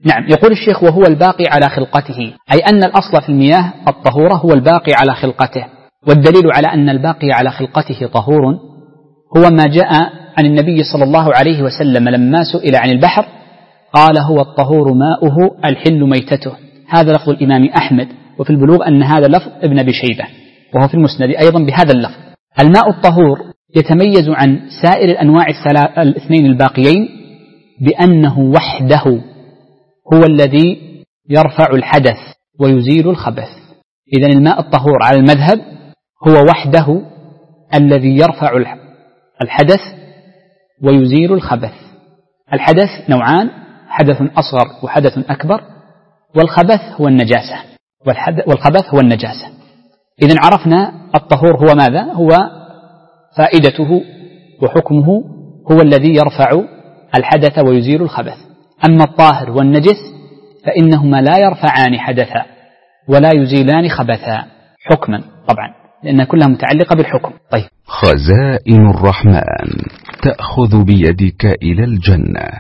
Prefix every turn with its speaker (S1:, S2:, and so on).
S1: نعم. يقول الشيخ وهو الباقي على خلقته، أي أن الأصل في المياه الطهورة هو الباقي على خلقته. والدليل على أن الباقي على خلقته طهور هو ما جاء عن النبي صلى الله عليه وسلم لما سئل عن البحر قال هو الطهور ماؤه الحل ميتته. هذا لفظ الإمام أحمد، وفي البلوغ أن هذا لفظ ابن أبي شيبة، وهو في المسند أيضا بهذا اللفظ. الماء الطهور يتميز عن سائر الأنواع الاثنين الباقيين بأنه وحده هو الذي يرفع الحدث ويزيل الخبث. إذن الماء الطهور على المذهب هو وحده الذي يرفع الحدث ويزيل الخبث. الحدث نوعان، حدث أصغر وحدث أكبر، والخبث هو النجاسة، والخبث هو النجاسة. إذن عرفنا الطهور هو ماذا؟ هو فائدته وحكمه هو الذي يرفع الحدث ويزيل الخبث. أما الطاهر والنجس فإنهما لا يرفعان حدثا ولا يزيلان خبثا حكما طبعا، لأن كلها متعلقة بالحكم. طيب.
S2: خزائن الرحمن تأخذ بيدك إلى الجنة.